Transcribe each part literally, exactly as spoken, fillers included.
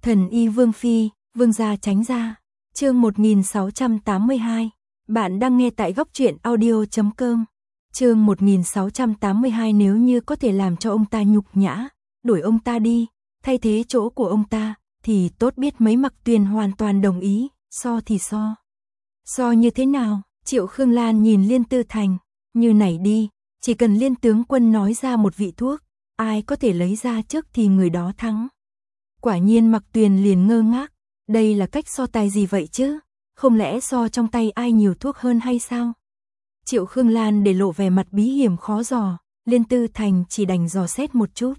Thần y Vương Phi, Vương gia tránh ra. Chương một nghìn sáu trăm tám mươi hai. Bạn đang nghe tại góc truyện audio chấm com. Chương một nghìn sáu trăm tám mươi hai. Nếu như có thể làm cho ông ta nhục nhã, đuổi ông ta đi, thay thế chỗ của ông ta, thì tốt biết mấy. Mặc Tuyền hoàn toàn đồng ý. So thì so. So như thế nào? Triệu Khương Lan nhìn Liên Tư Thành. Như này đi, chỉ cần Liên tướng quân nói ra một vị thuốc, ai có thể lấy ra trước thì người đó thắng. Quả nhiên Mặc Tuyền liền ngơ ngác. Đây là cách so tài gì vậy chứ? Không lẽ so trong tay ai nhiều thuốc hơn hay sao? Triệu Khương Lan để lộ vẻ mặt bí hiểm khó dò. Liên Tư Thành chỉ đành dò xét một chút.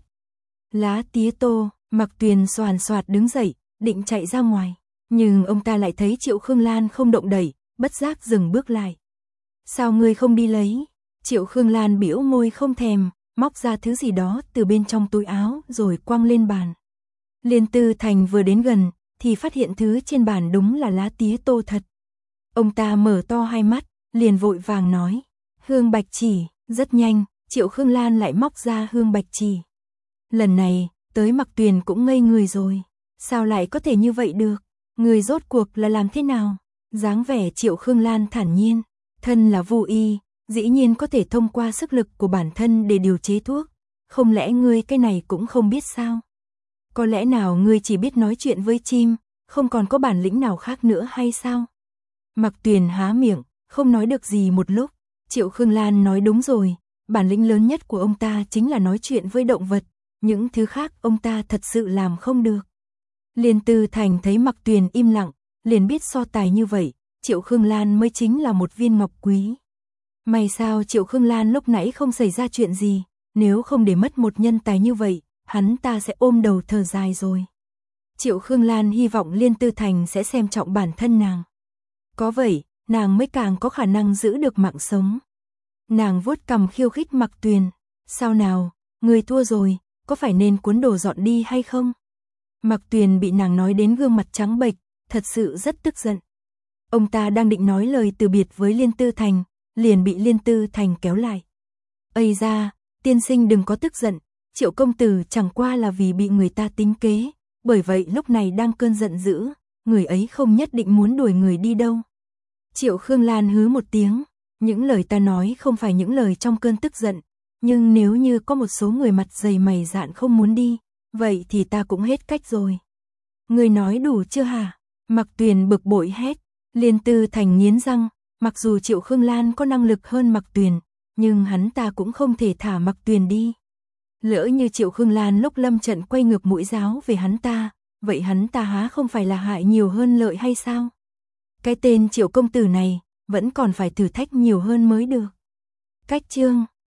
Lá tía tô. Mặc Tuyền xoàn xoạt đứng dậy, định chạy ra ngoài. Nhưng ông ta lại thấy Triệu Khương Lan không động đậy, bất giác dừng bước lại. Sao ngươi không đi lấy? Triệu Khương Lan bĩu môi không thèm, móc ra thứ gì đó từ bên trong túi áo rồi quăng lên bàn. Liên Tư Thành vừa đến gần, thì phát hiện thứ trên bàn đúng là lá tía tô thật. Ông ta mở to hai mắt, liền vội vàng nói. Hương bạch chỉ. Rất nhanh, Triệu Khương Lan lại móc ra hương bạch chỉ. Lần này, tới Mặc Tuyền cũng ngây người rồi. Sao lại có thể như vậy được? Người rốt cuộc là làm thế nào? Dáng vẻ Triệu Khương Lan thản nhiên. Thân là vu y, dĩ nhiên có thể thông qua sức lực của bản thân để điều chế thuốc. Không lẽ ngươi cái này cũng không biết sao? Có lẽ nào ngươi chỉ biết nói chuyện với chim, không còn có bản lĩnh nào khác nữa hay sao? Mặc Tuyền há miệng, không nói được gì một lúc. Triệu Khương Lan nói đúng rồi, bản lĩnh lớn nhất của ông ta chính là nói chuyện với động vật. Những thứ khác ông ta thật sự làm không được. Liên Tư Thành thấy Mặc Tuyền im lặng, liền biết so tài như vậy, Triệu Khương Lan mới chính là một viên ngọc quý. May sao Triệu Khương Lan lúc nãy không xảy ra chuyện gì, nếu không để mất một nhân tài như vậy, hắn ta sẽ ôm đầu thở dài rồi. Triệu Khương Lan hy vọng Liên Tư Thành sẽ xem trọng bản thân nàng. Có vậy, nàng mới càng có khả năng giữ được mạng sống. Nàng vuốt cằm khiêu khích Mặc Tuyền. Sao nào, người thua rồi, có phải nên cuốn đồ dọn đi hay không? Mặc Tuyền bị nàng nói đến gương mặt trắng bệch, thật sự rất tức giận. Ông ta đang định nói lời từ biệt với Liên Tư Thành, liền bị Liên Tư Thành kéo lại. Ây da, tiên sinh đừng có tức giận, Triệu công tử chẳng qua là vì bị người ta tính kế, bởi vậy lúc này đang cơn giận dữ, người ấy không nhất định muốn đuổi người đi đâu. Triệu Khương Lan hứ một tiếng, những lời ta nói không phải những lời trong cơn tức giận, nhưng nếu như có một số người mặt dày mày dạn không muốn đi, vậy thì ta cũng hết cách rồi. Người nói đủ chưa hả? Mặc Tuyền bực bội hét. Liên Tư Thành nghiến răng, mặc dù Triệu Khương Lan có năng lực hơn Mặc Tuyền, nhưng hắn ta cũng không thể thả Mặc Tuyền đi. Lỡ như Triệu Khương Lan lúc lâm trận quay ngược mũi giáo về hắn ta, vậy hắn ta há không phải là hại nhiều hơn lợi hay sao? Cái tên Triệu công tử này, vẫn còn phải thử thách nhiều hơn mới được. Cách chương